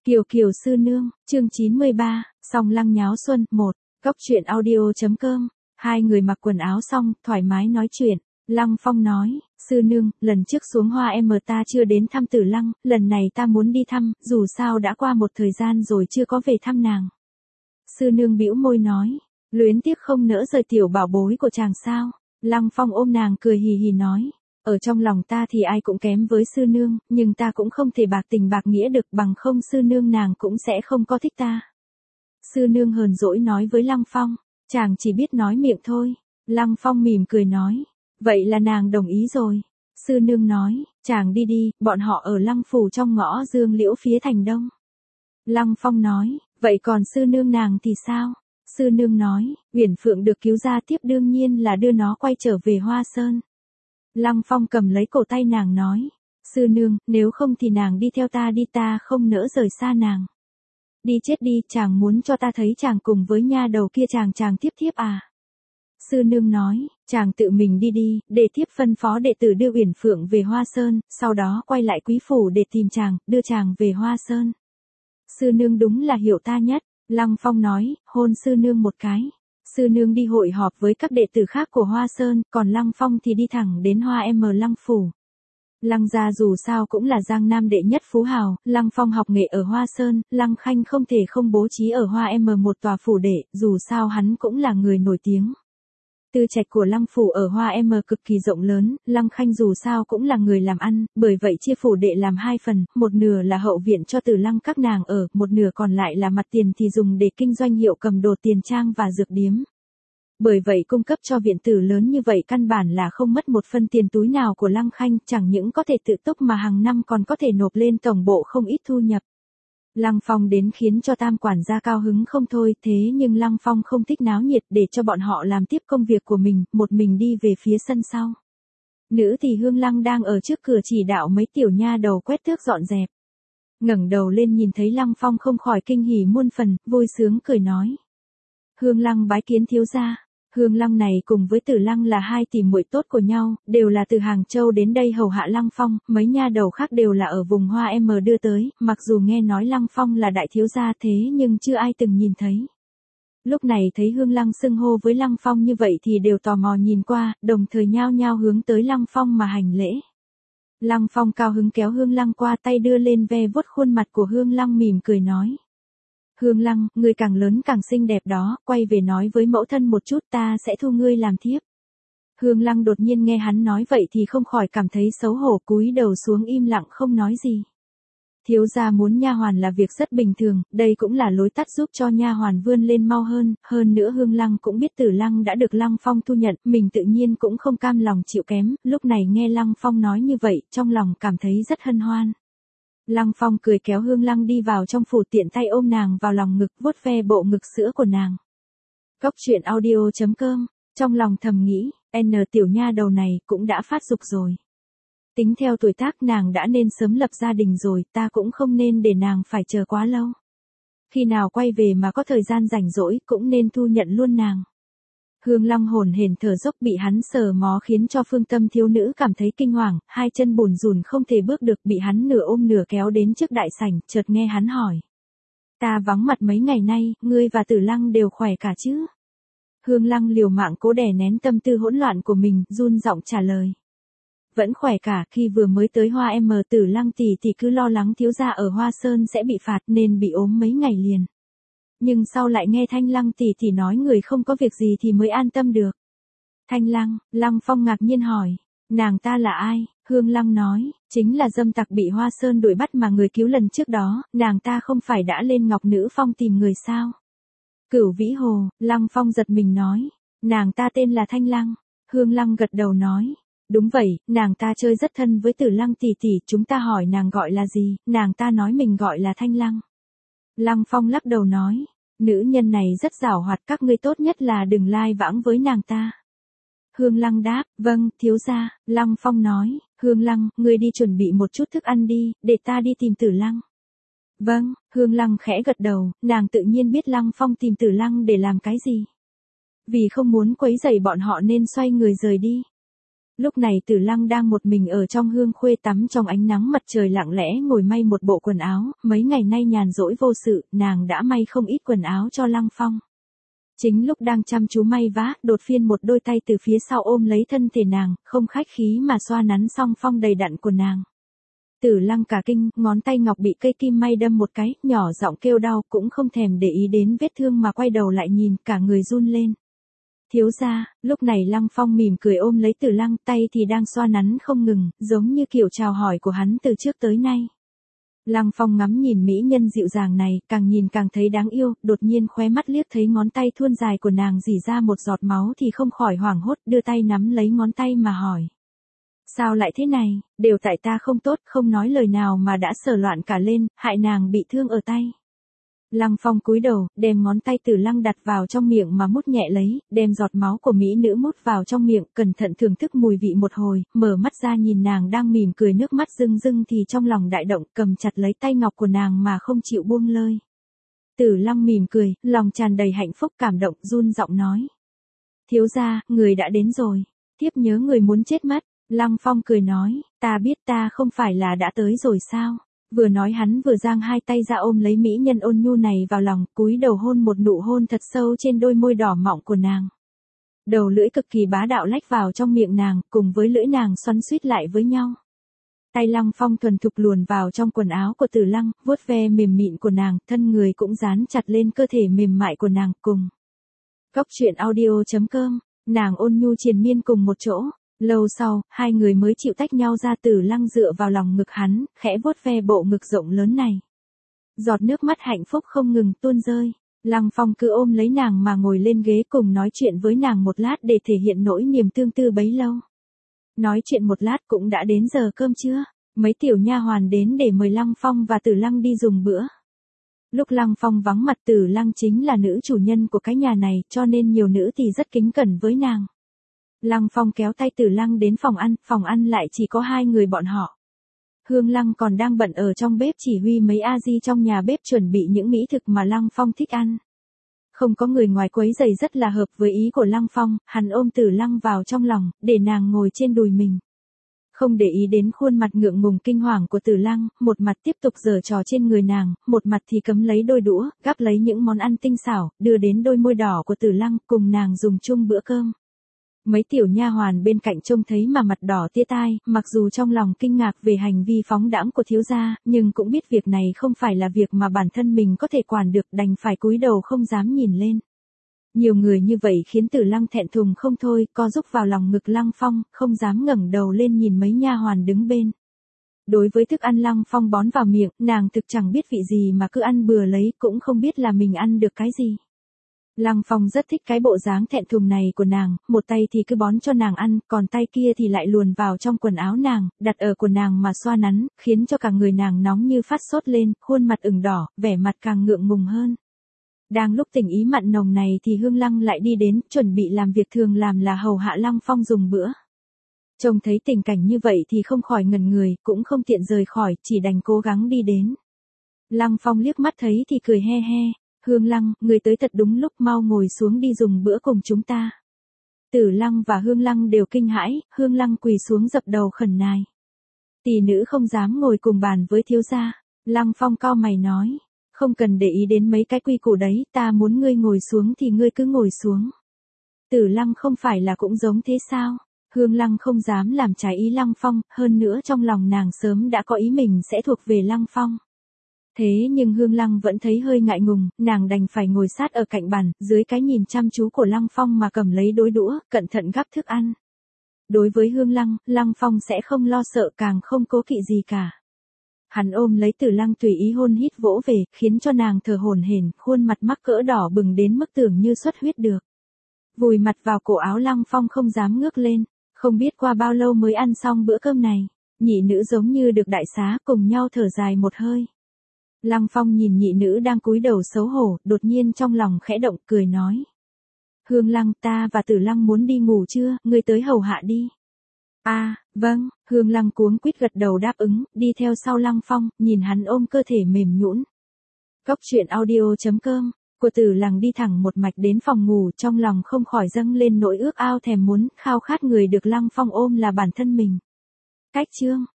Kiều Kiều sư nương, chương 93, song lăng nháo xuân, 1, Cốc truyện audio.com. Hai người mặc quần áo xong, thoải mái nói chuyện. Lăng Phong nói, sư nương, lần trước xuống Hoa Em ta chưa đến thăm Tử Lăng, lần này ta muốn đi thăm, dù sao đã qua một thời gian rồi chưa có về thăm nàng. Sư nương bĩu môi nói, luyến tiếc không nỡ rời tiểu bảo bối của chàng sao. Lăng Phong ôm nàng cười hì hì nói, ở trong lòng ta thì ai cũng kém với sư nương, nhưng ta cũng không thể bạc tình bạc nghĩa được, bằng không sư nương nàng cũng sẽ không có thích ta. Sư nương hờn dỗi nói với Lăng Phong, chàng chỉ biết nói miệng thôi. Lăng Phong mỉm cười nói, vậy là nàng đồng ý rồi. Sư nương nói, chàng đi đi, bọn họ ở Lăng phủ trong ngõ Dương Liễu phía thành đông. Lăng Phong nói, vậy còn sư nương nàng thì sao? Sư nương nói, Uyển Phượng được cứu ra tiếp đương nhiên là đưa nó quay trở về Hoa Sơn. Lăng Phong cầm lấy cổ tay nàng nói, sư nương, nếu không thì nàng đi theo ta đi, ta không nỡ rời xa nàng. Đi chết đi, chàng muốn cho ta thấy chàng cùng với nha đầu kia chàng tiếp à? Sư nương nói, chàng tự mình đi đi, để tiếp phân phó đệ tử đưa Uyển Phượng về Hoa Sơn, sau đó quay lại quý phủ để tìm chàng, đưa chàng về Hoa Sơn. Sư nương đúng là hiểu ta nhất. Lăng Phong nói, hôn sư nương một cái. Sư nương đi hội họp với các đệ tử khác của Hoa Sơn, còn Lăng Phong thì đi thẳng đến Hoa Em Lăng phủ. Lăng gia dù sao cũng là Giang Nam đệ nhất phú hào, Lăng Phong học nghệ ở Hoa Sơn, Lăng Khanh không thể không bố trí ở Hoa Em một tòa phủ đệ, dù sao hắn cũng là người nổi tiếng. Tư trạch của Lăng phủ ở Hoa Em cực kỳ rộng lớn, Lăng Khanh dù sao cũng là người làm ăn, bởi vậy chia phủ đệ làm hai phần, một nửa là hậu viện cho Tử Lăng các nàng ở, một nửa còn lại là mặt tiền thì dùng để kinh doanh hiệu cầm đồ tiền trang và dược điếm. Bởi vậy cung cấp cho viện tử lớn như vậy căn bản là không mất một phân tiền túi nào của Lăng Khanh, chẳng những có thể tự túc mà hàng năm còn có thể nộp lên tổng bộ không ít thu nhập. Lăng Phong đến khiến cho tam quản gia cao hứng không thôi, thế nhưng Lăng Phong không thích náo nhiệt, để cho bọn họ làm tiếp công việc của mình, một mình đi về phía sân sau. Nữ thì Hương Lăng đang ở trước cửa chỉ đạo mấy tiểu nha đầu quét tước dọn dẹp. Ngẩng đầu lên nhìn thấy Lăng Phong không khỏi kinh hỉ muôn phần, vui sướng cười nói. Hương Lăng bái kiến thiếu gia. Hương Lăng này cùng với Tử Lăng là hai tỷ muội tốt của nhau, đều là từ Hàng Châu đến đây hầu hạ Lăng Phong, mấy nha đầu khác đều là ở vùng Hoa Em đưa tới, mặc dù nghe nói Lăng Phong là đại thiếu gia thế nhưng chưa ai từng nhìn thấy. Lúc này thấy Hương Lăng xưng hô với Lăng Phong như vậy thì đều tò mò nhìn qua, đồng thời nhao nhao hướng tới Lăng Phong mà hành lễ. Lăng Phong cao hứng kéo Hương Lăng qua tay đưa lên ve vuốt khuôn mặt của Hương Lăng mỉm cười nói. Hương Lăng, ngươi càng lớn càng xinh đẹp đó, quay về nói với mẫu thân một chút, ta sẽ thu ngươi làm thiếp. Hương Lăng đột nhiên nghe hắn nói vậy thì không khỏi cảm thấy xấu hổ, cúi đầu xuống im lặng không nói gì. Thiếu gia muốn nha hoàn là việc rất bình thường, đây cũng là lối tắt giúp cho nha hoàn vươn lên mau hơn nữa Hương Lăng cũng biết Tử Lăng đã được Lăng Phong thu nhận, mình tự nhiên cũng không cam lòng chịu kém, lúc này nghe Lăng Phong nói như vậy, trong lòng cảm thấy rất hân hoan. Lăng Phong cười kéo Hương Lăng đi vào trong phủ, tiện tay ôm nàng vào lòng ngực, vuốt ve bộ ngực sữa của nàng. Cốc truyện audio.com, trong lòng thầm nghĩ, tiểu nha đầu này cũng đã phát dục rồi. Tính theo tuổi tác nàng đã nên sớm lập gia đình rồi, ta cũng không nên để nàng phải chờ quá lâu. Khi nào quay về mà có thời gian rảnh rỗi cũng nên thu nhận luôn nàng. Hương Lăng hồn hển thở dốc, bị hắn sờ mó khiến cho phương tâm thiếu nữ cảm thấy kinh hoàng, hai chân bùn rùn không thể bước được, bị hắn nửa ôm nửa kéo đến trước đại sảnh, chợt nghe hắn hỏi. Ta vắng mặt mấy ngày nay, ngươi và Tử Lăng đều khỏe cả chứ? Hương Lăng liều mạng cố đè nén tâm tư hỗn loạn của mình, run giọng trả lời. Vẫn khỏe cả, khi vừa mới tới Hoa Em Tử Lăng tỷ thì cứ lo lắng thiếu gia ở Hoa Sơn sẽ bị phạt nên bị ốm mấy ngày liền. Nhưng sau lại nghe Thanh Lăng tỷ nói người không có việc gì thì mới an tâm được. Thanh Lăng, Lăng Phong ngạc nhiên hỏi, nàng ta là ai? Hương Lăng nói, chính là dâm tặc bị Hoa Sơn đuổi bắt mà người cứu lần trước đó, nàng ta không phải đã lên Ngọc Nữ Phong tìm người sao? Cửu Vĩ Hồ, Lăng Phong giật mình nói, nàng ta tên là Thanh Lăng. Hương Lăng gật đầu nói, đúng vậy, nàng ta chơi rất thân với Tử Lăng tỷ, chúng ta hỏi nàng gọi là gì, nàng ta nói mình gọi là Thanh Lăng. Lăng Phong lắc đầu nói, nữ nhân này rất giảo hoạt, các ngươi tốt nhất là đừng lai vãng với nàng ta. Hương Lăng đáp, vâng, thiếu gia. Lăng Phong nói, Hương Lăng, ngươi đi chuẩn bị một chút thức ăn đi, để ta đi tìm Tử Lăng. Vâng, Hương Lăng khẽ gật đầu, nàng tự nhiên biết Lăng Phong tìm Tử Lăng để làm cái gì. Vì không muốn quấy rầy bọn họ nên xoay người rời đi. Lúc này Tử Lăng đang một mình ở trong hương khuê tắm trong ánh nắng mặt trời lặng lẽ ngồi may một bộ quần áo, mấy ngày nay nhàn rỗi vô sự, nàng đã may không ít quần áo cho Lăng Phong. Chính lúc đang chăm chú may vá, đột phiên một đôi tay từ phía sau ôm lấy thân thể nàng, không khách khí mà xoa nắn song phong đầy đặn của nàng. Tử Lăng cả kinh, ngón tay ngọc bị cây kim may đâm một cái, nhỏ giọng kêu đau, cũng không thèm để ý đến vết thương mà quay đầu lại nhìn, cả người run lên. Thiếu gia, lúc này Lăng Phong mỉm cười ôm lấy Tử Lăng, tay thì đang xoa nắn không ngừng, giống như kiểu chào hỏi của hắn từ trước tới nay. Lăng Phong ngắm nhìn mỹ nhân dịu dàng này, càng nhìn càng thấy đáng yêu, đột nhiên khóe mắt liếc thấy ngón tay thuôn dài của nàng rỉ ra một giọt máu thì không khỏi hoảng hốt, đưa tay nắm lấy ngón tay mà hỏi. Sao lại thế này, đều tại ta không tốt, không nói lời nào mà đã sờ loạn cả lên, hại nàng bị thương ở tay. Lăng Phong cúi đầu, đem ngón tay Tử Lăng đặt vào trong miệng mà mút nhẹ lấy, đem giọt máu của mỹ nữ mút vào trong miệng, cẩn thận thưởng thức mùi vị một hồi, mở mắt ra nhìn nàng đang mỉm cười nước mắt rưng rưng thì trong lòng đại động, cầm chặt lấy tay ngọc của nàng mà không chịu buông lơi. Tử Lăng mỉm cười, lòng tràn đầy hạnh phúc cảm động, run giọng nói. Thiếu gia, người đã đến rồi. Thiếp nhớ người muốn chết mất. Lăng Phong cười nói, ta biết ta không phải là đã tới rồi sao? Vừa nói hắn vừa giang hai tay ra ôm lấy mỹ nhân ôn nhu này vào lòng, cúi đầu hôn một nụ hôn thật sâu trên đôi môi đỏ mọng của nàng. Đầu lưỡi cực kỳ bá đạo lách vào trong miệng nàng, cùng với lưỡi nàng xoắn xuýt lại với nhau. Tay Lăng Phong thuần thục luồn vào trong quần áo của Tử Lăng, vuốt ve mềm mịn của nàng, thân người cũng dán chặt lên cơ thể mềm mại của nàng, cùng. Cốc truyện audio.com, nàng ôn nhu triền miên cùng một chỗ. Lâu sau, hai người mới chịu tách nhau ra. Tử Lăng dựa vào lòng ngực hắn, khẽ vuốt ve bộ ngực rộng lớn này. Giọt nước mắt hạnh phúc không ngừng tuôn rơi. Lăng Phong cứ ôm lấy nàng mà ngồi lên ghế cùng nói chuyện với nàng một lát để thể hiện nỗi niềm tương tư bấy lâu. Nói chuyện một lát cũng đã đến giờ cơm trưa, mấy tiểu nha hoàn đến để mời Lăng Phong và Tử Lăng đi dùng bữa. Lúc Lăng Phong vắng mặt, Tử Lăng chính là nữ chủ nhân của cái nhà này, cho nên nhiều nữ thì rất kính cẩn với nàng. Lăng Phong kéo tay Tử Lăng đến phòng ăn lại chỉ có hai người bọn họ. Hương Lăng còn đang bận ở trong bếp chỉ huy mấy a di trong nhà bếp chuẩn bị những mỹ thực mà Lăng Phong thích ăn. Không có người ngoài quấy rầy rất là hợp với ý của Lăng Phong, hắn ôm Tử Lăng vào trong lòng, để nàng ngồi trên đùi mình. Không để ý đến khuôn mặt ngượng ngùng kinh hoàng của Tử Lăng, một mặt tiếp tục giở trò trên người nàng, một mặt thì cấm lấy đôi đũa, gắp lấy những món ăn tinh xảo, đưa đến đôi môi đỏ của Tử Lăng, cùng nàng dùng chung bữa cơm. Mấy tiểu nha hoàn bên cạnh trông thấy mà mặt đỏ tia tai, mặc dù trong lòng kinh ngạc về hành vi phóng đãng của thiếu gia, nhưng cũng biết việc này không phải là việc mà bản thân mình có thể quản được, đành phải cúi đầu không dám nhìn lên. Nhiều người như vậy khiến Tử Lăng thẹn thùng không thôi, co rúc vào lòng ngực Lăng Phong, không dám ngẩng đầu lên nhìn mấy nha hoàn đứng bên. Đối với thức ăn Lăng Phong bón vào miệng, nàng thực chẳng biết vị gì mà cứ ăn bừa lấy, cũng không biết là mình ăn được cái gì. Lăng Phong rất thích cái bộ dáng thẹn thùng này của nàng, một tay thì cứ bón cho nàng ăn, còn tay kia thì lại luồn vào trong quần áo nàng, đặt ở quần nàng mà xoa nắn, khiến cho cả người nàng nóng như phát sốt lên, khuôn mặt ửng đỏ, vẻ mặt càng ngượng ngùng hơn. Đang lúc tình ý mặn nồng này thì Hương Lăng lại đi đến, chuẩn bị làm việc thường làm là hầu hạ Lăng Phong dùng bữa. Trông thấy tình cảnh như vậy thì không khỏi ngẩn người, cũng không tiện rời khỏi, chỉ đành cố gắng đi đến. Lăng Phong liếc mắt thấy thì cười he he. Hương Lăng, người tới thật đúng lúc, mau ngồi xuống đi dùng bữa cùng chúng ta. Tử Lăng và Hương Lăng đều kinh hãi, Hương Lăng quỳ xuống dập đầu khẩn nài. Tỷ nữ không dám ngồi cùng bàn với thiếu gia. Lăng Phong cau mày nói, không cần để ý đến mấy cái quy củ đấy, ta muốn ngươi ngồi xuống thì ngươi cứ ngồi xuống. Tử Lăng không phải là cũng giống thế sao? Hương Lăng không dám làm trái ý Lăng Phong, hơn nữa trong lòng nàng sớm đã có ý mình sẽ thuộc về Lăng Phong. Thế nhưng Hương Lăng vẫn thấy hơi ngại ngùng, nàng đành phải ngồi sát ở cạnh bàn, dưới cái nhìn chăm chú của Lăng Phong mà cầm lấy đôi đũa, cẩn thận gắp thức ăn. Đối với Hương Lăng, Lăng Phong sẽ không lo sợ, càng không cố kỵ gì cả. Hắn ôm lấy Tử Lăng tùy ý hôn hít vỗ về, khiến cho nàng thở hổn hển, khuôn mặt mắc cỡ đỏ bừng đến mức tưởng như xuất huyết được. Vùi mặt vào cổ áo Lăng Phong không dám ngước lên, không biết qua bao lâu mới ăn xong bữa cơm này. Nhị nữ giống như được đại xá, cùng nhau thở dài một hơi. Lăng Phong nhìn nhị nữ đang cúi đầu xấu hổ, đột nhiên trong lòng khẽ động, cười nói. Hương Lăng, ta và Tử Lăng muốn đi ngủ trưa, ngươi tới hầu hạ đi. Vâng, Hương Lăng cuống quýt gật đầu đáp ứng, đi theo sau Lăng Phong, nhìn hắn ôm cơ thể mềm nhũn. Cốc truyện audio.com của Tử Lăng đi thẳng một mạch đến phòng ngủ, trong lòng không khỏi dâng lên nỗi ước ao thèm muốn, khao khát người được Lăng Phong ôm là bản thân mình. Cách chương